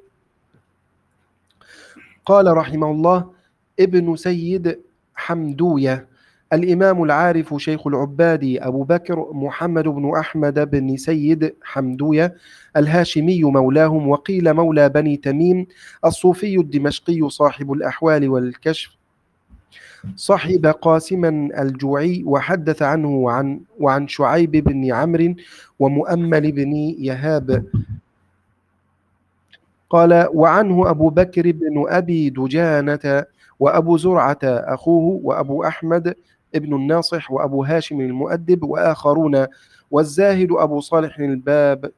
قال رحمه الله ابن سيد حمدوية الإمام العارف شيخ العباد أبو بكر محمد بن أحمد بن سيد حمدوية الهاشمي مولاهم، وقيل مولى بني تميم الصوفي الدمشقي صاحب الأحوال والكشف، صحب قاسما الجوعي وحدث عنه وعن, وعن شعيب بن عمرو ومؤمل بن يهاب. قال وعنه أبو بكر بن أبي دجانة وأبو زرعة أخوه وأبو أحمد ابن الناصح وأبو هاشم المؤدب وآخرون، والزاهد أبو صالح الباب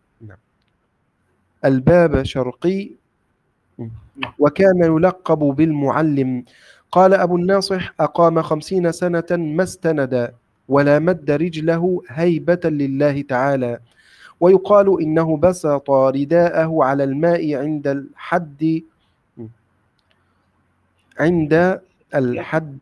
الباب شرقي وكان يلقب بالمعلم. قال أبو الناصح أقام خمسين سنة ما استند ولا مد رجله هيبة لله تعالى، ويقال إنه بسط رداءه على الماء عند الحد عند الحد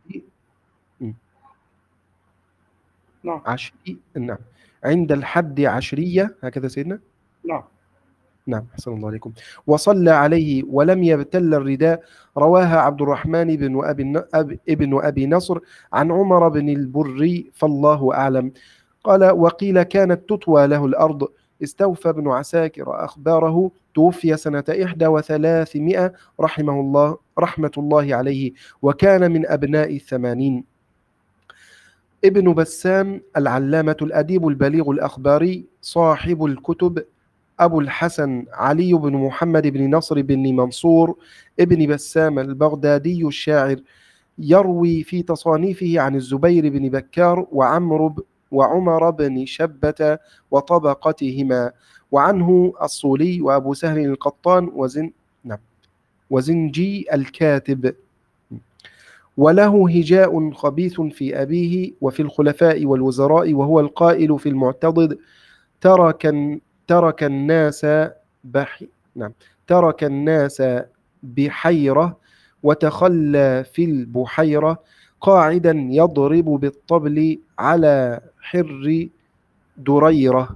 نعم عشري نعم عند الحد عشرية هكذا سيدنا. نعم نعم أحسن الله عليكم. وصلى عليه ولم يبتل الرداء، رواها عبد الرحمن بن أبي, ابن أبي نصر عن عمر بن البري فالله أعلم. قال وقيل كانت تطوى له الأرض. استوفى ابن عساكر أخباره، توفي سنة إحدى وثلاثمائة رحمه الله رحمة الله عليه، وكان من أبناء الثمانين. ابن بسام العلامة الأديب البليغ الأخباري صاحب الكتب، أبو الحسن علي بن محمد بن نصر بن منصور ابن بسام البغدادي الشاعر، يروي في تصانيفه عن الزبير بن بكار وعمرو ب وعمر بن شبة وطبقتهما، وعنه الصولي وأبو سهل القطان وزن نعم وزنجي الكاتب. وله هجاء خبيث في أبيه وفي الخلفاء والوزراء، وهو القائل في المعتضد: ترك ترك الناس بح نعم ترك الناس بحيرة وتخلى في البحيرة، قاعدا يضرب بالطبل على حر دريرة.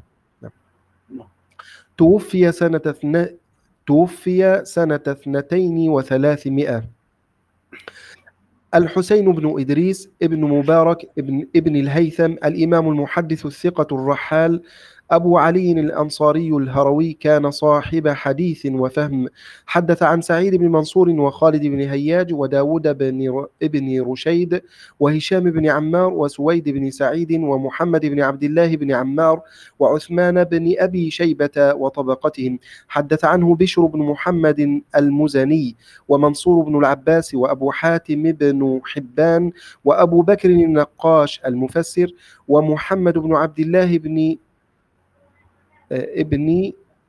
توفي سنة اثنين توفي سنة اثنتين وثلاثمائة. الحسين بن إدريس ابن مبارك ابن, ابن الهيثم الإمام المحدث الثقة الرحال أبو علي الأنصاري الهروي، كان صاحب حديث وفهم. حدث عن سعيد بن منصور وخالد بن هياج وداود بن ابن رشيد وهشام بن عمار وسويد بن سعيد ومحمد بن عبد الله بن عمار وعثمان بن أبي شيبة وطبقتهم. حدث عنه بشر بن محمد المزني ومنصور بن العباس وأبو حاتم بن حبان وأبو بكر النقاش المفسر ومحمد بن عبد الله بن ابن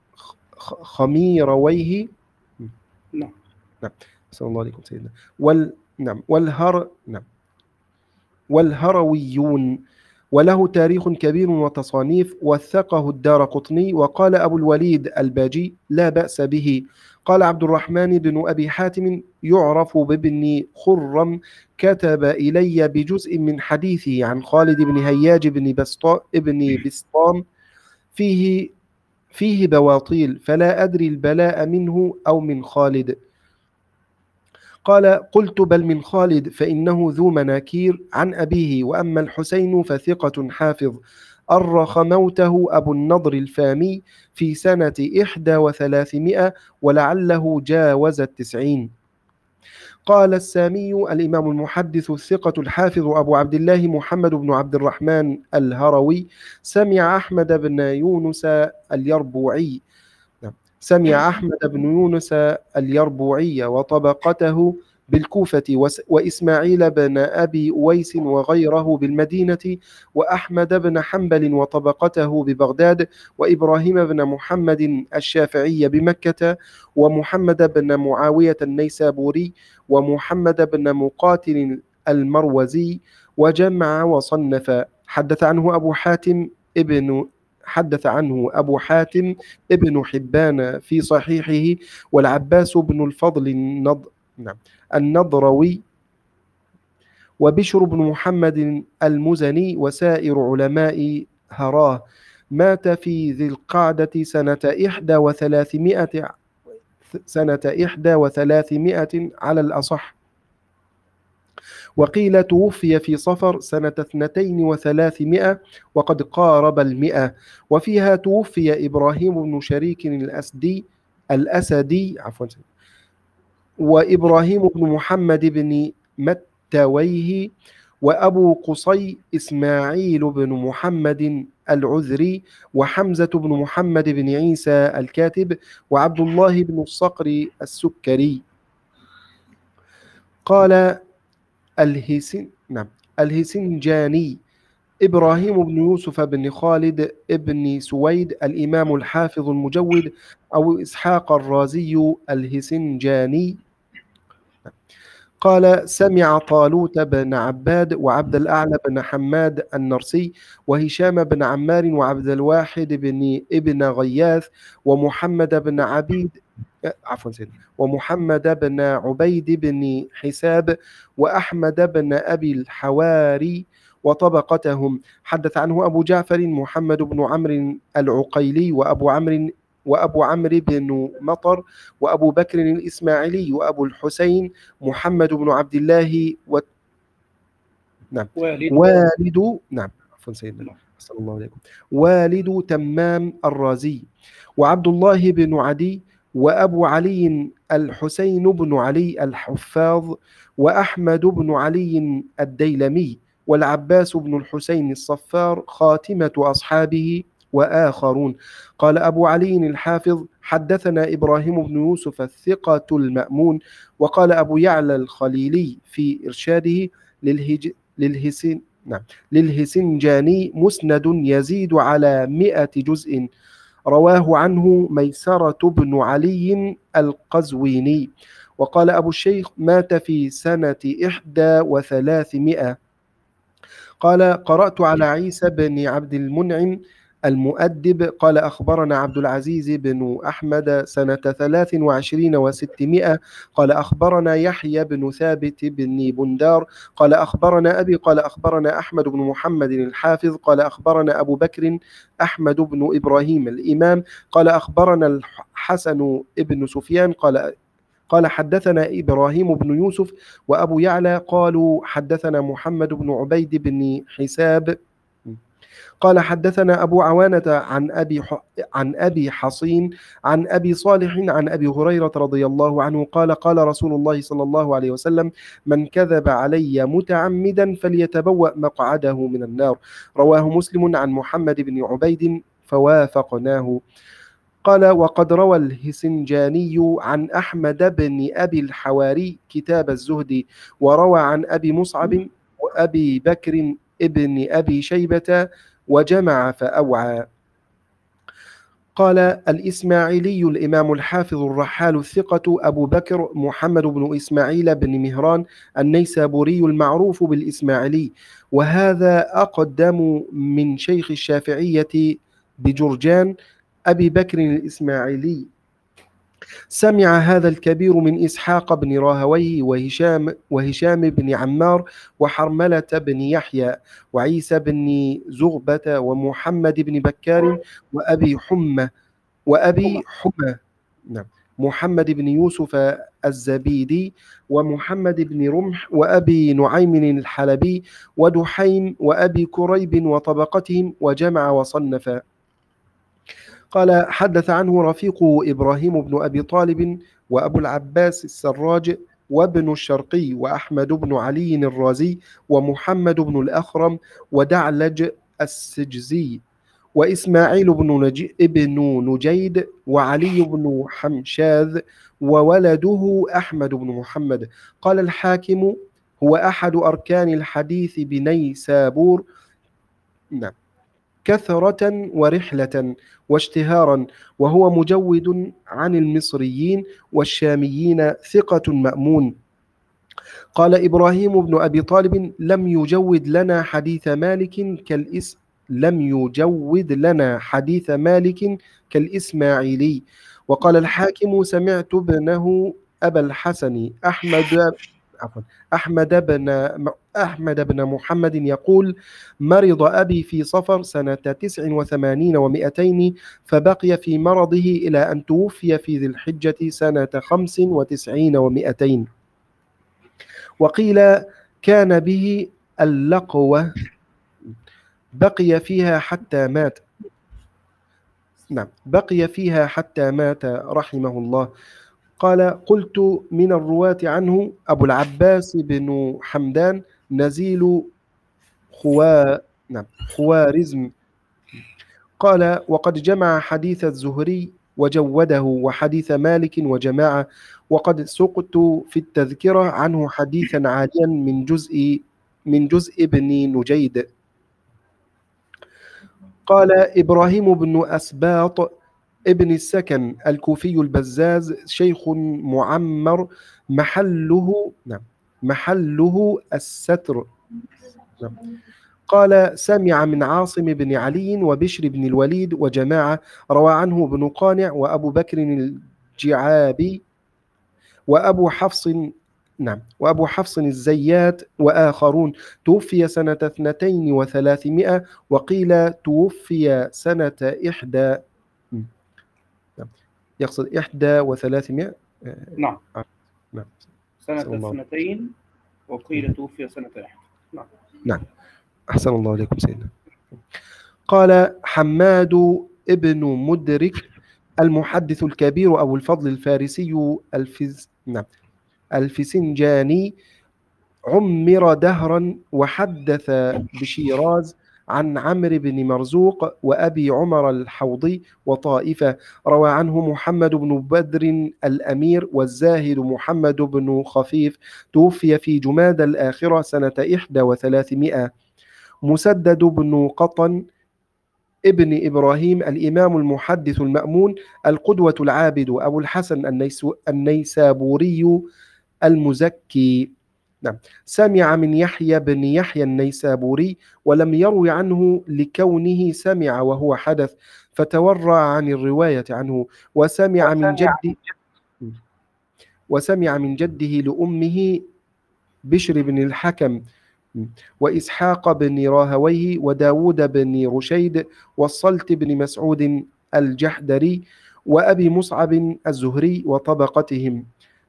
خميرويه. نعم نعم صلى الله عليكم سيدنا. وال نعم والهر نعم والهرويون. وله تاريخ كبير وتصانيف، وثقه الدارقطني. وقال أبو الوليد الباجي: لا بأس به. قال عبد الرحمن بن أبي حاتم: يعرف بابن خرم، كتب إلي بجزء من حديثه عن خالد بن هياج بن بسطام ابن بسطام فيه فيه بواطيل، فلا أدري البلاء منه أو من خالد. قال: قلت: بل من خالد، فإنه ذو مناكير عن أبيه. وأما الحسين فثقة حافظ، أرخ موته أبو النضر الفامي في سنة إحدى وثلاثمائة، ولعله جاوز التسعين. قال السامي الإمام المحدث الثقة الحافظ أبو عبد الله محمد بن عبد الرحمن الهروي: سمع أحمد بن يونس اليربوعي سمع أحمد بن يونس اليربوعي وطبقته بالكوفة، وإسماعيل بن أبي أويس وغيره بالمدينة، وأحمد بن حنبل وطبقته ببغداد، وإبراهيم بن محمد الشافعي بمكة، ومحمد بن معاوية النيسابوري، ومحمد بن مقاتل المروزي، وجمع وصنف. حدث عنه أبو حاتم ابن حدث عنه أبو حاتم ابن حبان في صحيحه، والعباس بن الفضل النض... نعم. النضروي، وبشر بن محمد المزني، وسائر علماء هراه. مات في ذي القعدة سنة إحدى وثلاثمائة سنة إحدى وثلاثمائة على الأصح. وقيل توفي في صفر سنة اثنتين وثلاثمائة، وقد قارب المئة. وفيها توفي إبراهيم بن شريك الأسدي الأسدي عفوا وإبراهيم بن محمد بن متويه، وأبو قصي إسماعيل بن محمد العذري، وحمزة بن محمد بن عيسى الكاتب، وعبد الله بن الصقر السكري. قال الهسن نعم الهسنجاني: إبراهيم بن يوسف بن خالد ابن سويد الإمام الحافظ المجود، أو إسحاق الرازي الهسنجاني. قال: سمع طالوت بن عباد وعبد الأعلى بن حماد النرسي وهشام بن عمار وعبد الواحد بن ابن غياث ومحمد بن عبيد عفوا سيد ومحمد بن عبيد بن حساب وأحمد بن أبي الحواري وطبقتهم. حدث عنه أبو جعفر محمد بن عمرو العقيلي وأبو عمرو وأبو عمرو بن مطر وأبو بكر الإسماعيلي وأبو الحسين محمد بن عبد الله و... نعم والد والد نعم عفوا سيدنا صلى الله عليكم. والد تمام الرازي، وعبد الله بن عدي، وأبو علي الحسين بن علي الحفاظ، وأحمد بن علي الديلمي، والعباس بن الحسين الصفار، خاتمة أصحابه وآخرون. قال أبو علي الحافظ: حدثنا إبراهيم بن يوسف الثقة المأمون. وقال أبو يعلى الخليلي في إرشاده للهج... للهسين نعم للهسنجاني: مسند يزيد على مئة جزء، رواه عنه ميسرة بن علي القزويني. وقال أبو الشيخ: مات في سنة إحدى وثلاثمائة. قال: قرأت على عيسى بن عبد المنعم المؤدب قال: أخبرنا عبد العزيز بن أحمد سنة ثلاث وعشرين وستمائة. قال: أخبرنا يحيى بن ثابت بن بندار قال: أخبرنا أبي قال: أخبرنا أحمد بن محمد الحافظ قال: أخبرنا أبو بكر أحمد بن إبراهيم الإمام قال: أخبرنا الحسن بن سفيان قال قال حدثنا إبراهيم بن يوسف وأبو يعلى قالوا حدثنا محمد بن عبيد بن حساب قال حدثنا أبو عوانة عن أبي ح... عن أبي حصين عن أبي صالح عن أبي هريرة رضي الله عنه قال: قال رسول الله صلى الله عليه وسلم: من كذب علي متعمدا فليتبوأ مقعده من النار. رواه مسلم عن محمد بن عبيد فوافقناه. قال: وقد روى الهسنجاني عن أحمد بن أبي الحواري كتاب الزهد، وروى عن أبي مصعب وأبي بكر ابن أبي شيبة وجمع فأوعى. قال الإسماعيلي الإمام الحافظ الرحال الثقة أبو بكر محمد بن إسماعيل بن مهران النيسابوري المعروف بالإسماعيلي، وهذا أقدم من شيخ الشافعية بجرجان أبي بكر الإسماعيلي. سمع هذا الكبير من إسحاق بن راهويه وهشام, وهشام بن عمار وحرملة بن يحيى وعيسى بن زغبة ومحمد بن بكار وأبي حمى وأبي حمى نعم محمد بن يوسف الزبيدي ومحمد بن رمح وأبي نعيم الحلبي ودحيم وأبي كريب وطبقتهم، وجمع وصنف. قال: حدث عنه رفيقه إبراهيم بن أبي طالب وأبو العباس السراج وابن الشرقي وأحمد بن علي الرازي ومحمد بن الأخرم ودعلج السجزي وإسماعيل بن, نج... ابن نجيد وعلي بن حمشاذ وولده أحمد بن محمد. قال الحاكم: هو أحد أركان الحديث بنيسابور نعم كثرة ورحلة واشتهارا، وهو مجود عن المصريين والشاميين ثقة مأمون. قال إبراهيم بن أبي طالب: لم يجود لنا حديث مالك كالإس لم يجود لنا حديث مالك كالإسماعيلي. وقال الحاكم: سمعت ابنه أبا الحسن أحمد عفوا أحمد بن أحمد بن محمد يقول: مرض أبي في صفر سنة تسع وثمانين ومئتين، فبقي في مرضه إلى أن توفي في ذي الحجة سنة خمس وتسعين ومئتين. وقيل كان به اللقوة بقي فيها حتى مات نعم بقي فيها حتى مات رحمه الله. قال: قلت من الرواة عنه أبو العباس بن حمدان نزيل خوا... نعم خوارزم. قال: وقد جمع حديث الزهري وجوده وحديث مالك وجماعة، وقد سقت في التذكرة عنه حديثا عاليا من جزء من جزء ابن نجيد. قال إبراهيم بن أسباط ابن السكن الكوفي البزاز شيخ معمر محله نعم محله الستر نعم. قال: سمع من عاصم بن علي وبشر بن الوليد وجماعة، روى عنه ابن قانع وأبو بكر الجعابي وأبو حفص نعم وأبو حفص الزيات وآخرون. توفي سنة اثنتين وثلاثمائة، وقيل توفي سنة إحدى نعم يقصد إحدى وثلاثمائة نعم آه. نعم سنة أحسن الله. اثنتين وقيل توفي سنة واحد. نعم نعم أحسن الله عليكم سيدنا. قال حماد ابن مدرك المحدث الكبير أبو الفضل الفارسي الفز... نعم الفسنجاني عمر دهرا وحدث بشيراز عن عمرو بن مرزوق وأبي عمر الحوضي وطائفة. روى عنه محمد بن بدر الأمير والزاهد محمد بن خفيف، توفي في جماد الآخرة سنة إحدى وثلاثمائة. مسدد بن قطن ابن إبراهيم الإمام المحدث المأمون القدوة العابد أبو الحسن النيسو النيسابوري المزكي، نعم، سمع من يحيى بن يحيى النيسابوري ولم يروي عنه لكونه سمع وهو حدث، فتورع عن الرواية عنه. وسمع من جد وسمع من جده لأمه بشر بن الحكم وإسحاق بن راهويه وداود بن رشيد والصلت بن مسعود الجحدري وأبي مصعب الزهري وطبقتهم.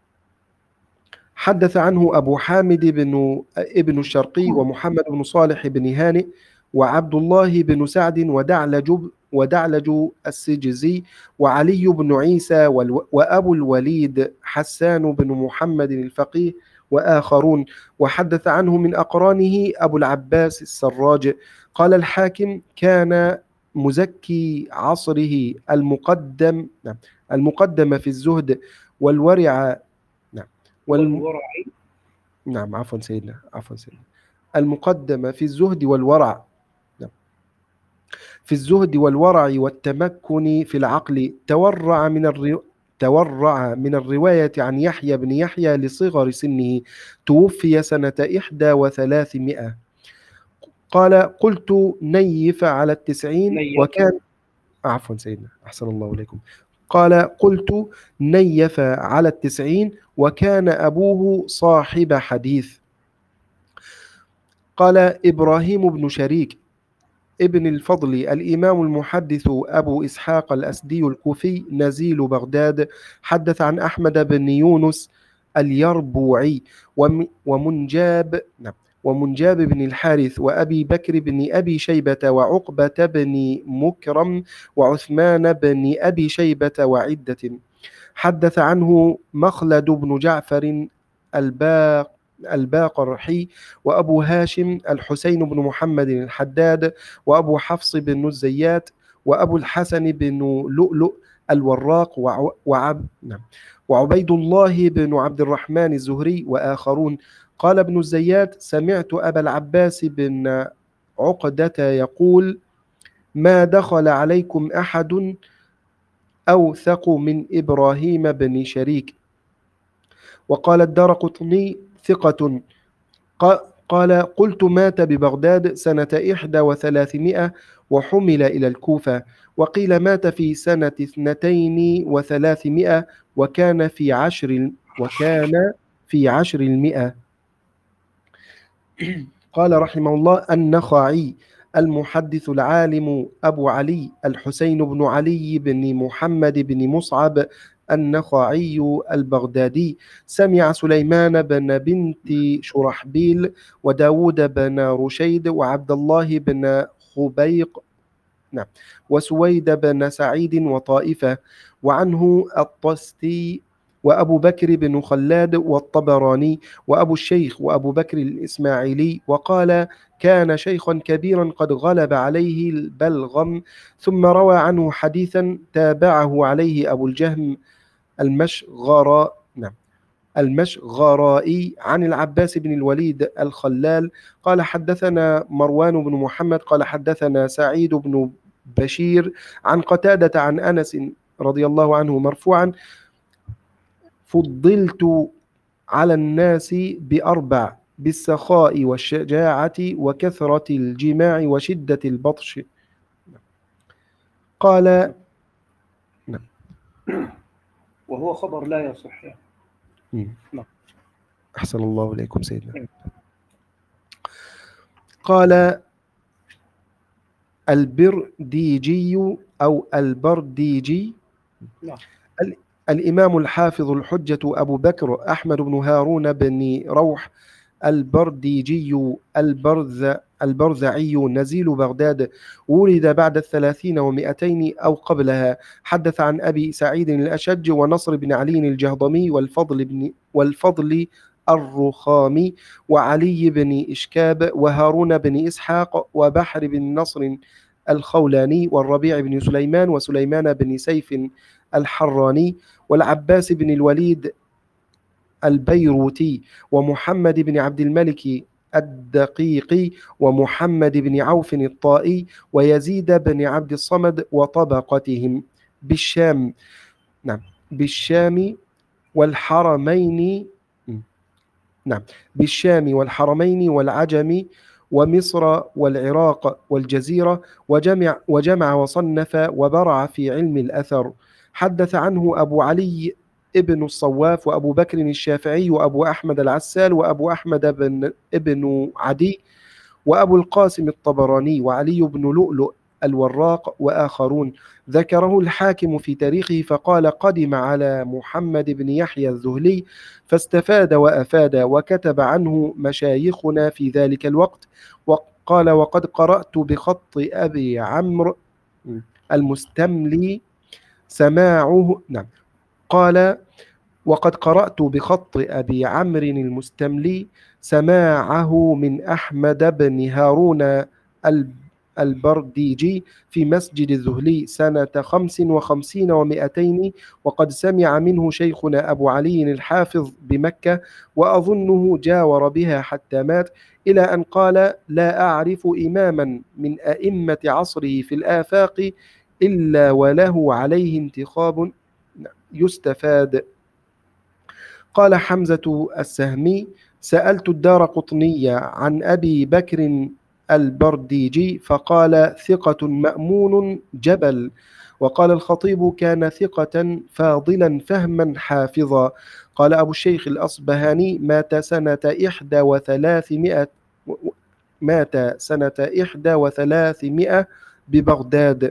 حدث عنه أبو حامد بن ابن الشرقي ومحمد بن صالح بن هانئ وعبد الله بن سعد ودعلج ودعلج السجزي وعلي بن عيسى وأبو الوليد حسان بن محمد الفقيه وآخرون. وحدث عنه من أقرانه أبو العباس السراج. قال الحاكم كان مزكي عصره المقدم المقدم في الزهد والورع نعم والورع نعم عفوا سيدنا عفوا سيدنا المقدم في الزهد والورع نعم في الزهد والورع والتمكن في العقل. تورع من الرو... تورع من الرواية عن يحيى بن يحيى لصغر سنه، توفي سنة إحدى وثلاثمائة. قال قلت نيف على التسعين نيف. وكان عفوا سيدنا أحسن الله إليكم. قال قلت نيف على التسعين وكان أبوه صاحب حديث. قال إبراهيم بن شريك ابن الفضل الإمام المحدث أبو إسحاق الأسدي الكوفي نزيل بغداد، حدث عن أحمد بن يونس اليربوعي ومنجاب نعم ومنجاب بن الحارث وأبي بكر بن أبي شيبة وعقبة بن مكرم وعثمان بن أبي شيبة وعدة. حدث عنه مخلد بن جعفر الباق الباقرحي وأبو هاشم الحسين بن محمد الحداد وأبو حفص بن الزيات وأبو الحسن بن لؤلؤ الوراق وعب نعم وعبيد الله بن عبد الرحمن الزهري وآخرون. قال ابن الزيات سمعت أبا العباس بن عقدة يقول ما دخل عليكم أحد أوثق من إبراهيم بن شريك. وقال الدارقطني ثقة. قال قلت مات ببغداد سنة إحدى وثلاثمائة وحمل إلى الكوفة. وقيل مات في سنة اثنتين وثلاثمائة وكان في عشر وكان في عشر المئة. قال رحمه الله النخعي المحدث العالم أبو علي الحسين بن علي بن محمد بن مصعب النخعي البغدادي سمع سليمان بن بنت شرحبيل وداود بن رشيد وعبد الله بن خبيق نعم وسويد بن سعيد وطائفة. وعنه الطستي وأبو بكر بن خلاد والطبراني وأبو الشيخ وأبو بكر الإسماعيلي. وقال كان شيخا كبيرا قد غلب عليه البلغم، ثم روى عنه حديثا تابعه عليه أبو الجهم المشغراء نعم المشغرائي عن العباس بن الوليد الخلال. قال حدثنا مروان بن محمد قال حدثنا سعيد بن بشير عن قتادة عن أنس رضي الله عنه مرفوعا فضلت على الناس بأربع بالسخاء والشجاعة وكثرة الجماع وشدة البطش. قال نعم وهو خبر لا يصح يعني. نعم أحسن الله إليكم سيدنا. قال البرديجي أو البرديجي نعم. الإمام الحافظ الحجة أبو بكر أحمد بن هارون بن روح البرديجي البرذ البرزعي نزيل بغداد، ولد بعد الثلاثين ومئتين أو قبلها. حدث عن أبي سعيد الأشج ونصر بن علي الجهضمي والفضل بن والفضل الرخامي وعلي بن إشكاب وهارون بن إسحاق وبحر بن نصر الخولاني والربيع بن سليمان وسليمان بن سيف الحراني والعباس بن الوليد البيروتي ومحمد بن عبد الملك الدقيقي ومحمد بن عوف الطائي ويزيد بن عبد الصمد وطبقتهم بالشام. نعم بالشام والحرمين. نعم بالشام والحرمين والعجم ومصر والعراق والجزيرة، وجمع, وجمع وصنف وبرع في علم الأثر. حدث عنه أبو علي ابن الصواف وأبو بكر الشافعي وأبو أحمد العسال وأبو أحمد بن ابن عدي وأبو القاسم الطبراني وعلي بن لؤلؤ الوراق وآخرون. ذكره الحاكم في تاريخه فقال: قدم على محمد بن يحيى الذهلي فاستفاد وأفاد، وكتب عنه مشايخنا في ذلك الوقت. وقال: وقد قرأت بخط أبي عمرو المستملي سماعه. نعم قال: وقد قرأت بخط أبي عمرو المستملي سماعه من أحمد بن هارون البرديجي في مسجد الذهلي سنة خمس وخمسين ومئتين، وقد سمع منه شيخنا أبو علي الحافظ بمكة، وأظنه جاور بها حتى مات، إلى أن قال: لا أعرف إماما من أئمة عصره في الآفاق إلا وله عليه انتخاب يستفاد. قال حمزة السهمي: سألت الدارقطني عن أبي بكر البرديجي فقال: ثقة مأمون جبل. وقال الخطيب: كان ثقة فاضلا فهما حافظا. قال أبو الشيخ الأصبهاني: مات سنة إحدى وثلاثمائة مات سنة إحدى وثلاثمائة ببغداد.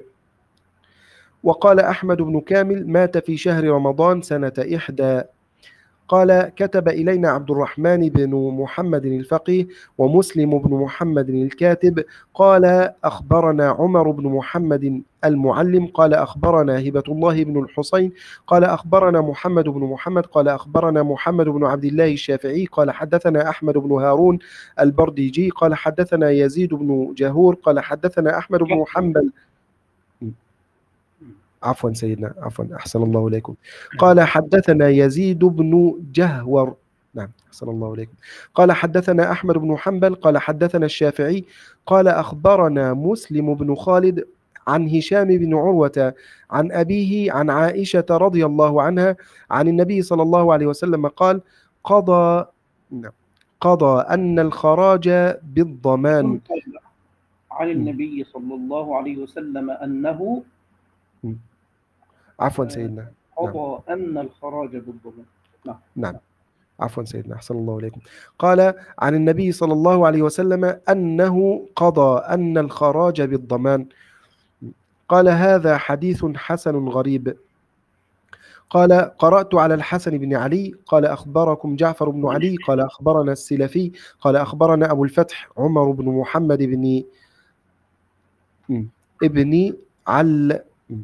وقال أحمد بن كامل: مات في شهر رمضان سنة إحدى. قال: كتب إلينا عبد الرحمن بن محمد الفقيه ومسلم بن محمد الكاتب. قال: أخبرنا عمر بن محمد المعلم. قال: أخبرنا هبة الله بن الحسين. قال: أخبرنا محمد بن محمد. قال: أخبرنا محمد بن عبد الله الشافعي. قال: حدثنا أحمد بن هارون البرديجي. قال: حدثنا يزيد بن جهور. قال: حدثنا أحمد بن محمد. عفوا سيدنا، عفوا أحسن الله إليكم. قال: حدثنا يزيد بن جهور. نعم أحسن الله إليكم. قال: حدثنا أحمد بن حنبل. قال: حدثنا الشافعي. قال: أخبرنا مسلم بن خالد عن هشام بن عروة عن أبيه عن عائشة رضي الله عنها عن النبي صلى الله عليه وسلم قال: قضى قضى أن الخراج بالضمان. عن النبي صلى الله عليه وسلم أنه عفوا سيدنا قضى أن الخراج بالضمان. نعم نعم عفوا سيدنا أحسن الله إليكم. قال: عن النبي صلى الله عليه وسلم أنه قضى أن الخراج بالضمان. قال: هذا حديث حسن غريب. قال: قرأت على الحسن بن علي. قال: أخبركم جعفر بن علي. قال: أخبرنا السلفي. قال: أخبرنا أبو الفتح عمر بن محمد بن ابن عل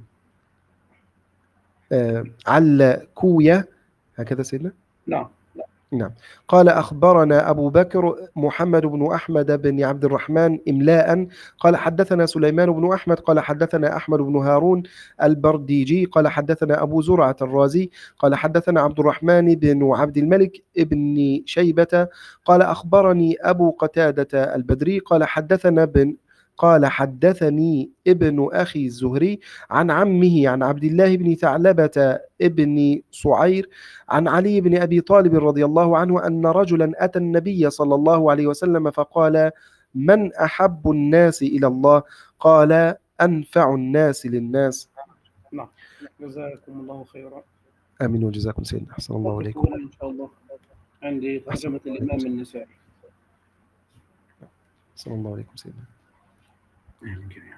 علكوية. هكذا سيدنا؟ نعم نعم. قال: أخبرنا أبو بكر محمد بن أحمد بن عبد الرحمن إملاء. قال: حدثنا سليمان بن أحمد. قال: حدثنا أحمد بن هارون البرديجي. قال: حدثنا أبو زرعة الرازي. قال: حدثنا عبد الرحمن بن عبد الملك ابن شيبة. قال: أخبرني أبو قتادة البدري. قال: حدثنا بن قال حدثني ابن أخي الزهري عن عمه عن عبد الله بن ثعلبة ابن صعير عن علي بن أبي طالب رضي الله عنه أن رجلا أتى النبي صلى الله عليه وسلم فقال: من أحب الناس إلى الله؟ قال: أنفع الناس للناس. نعم جزاكم الله خيرا. آمين وجزاكم سيدنا أحسن الله إليكم. إن شاء الله عندي ترجمة الإمام النسائي. أحسن الله إليكم سيدنا.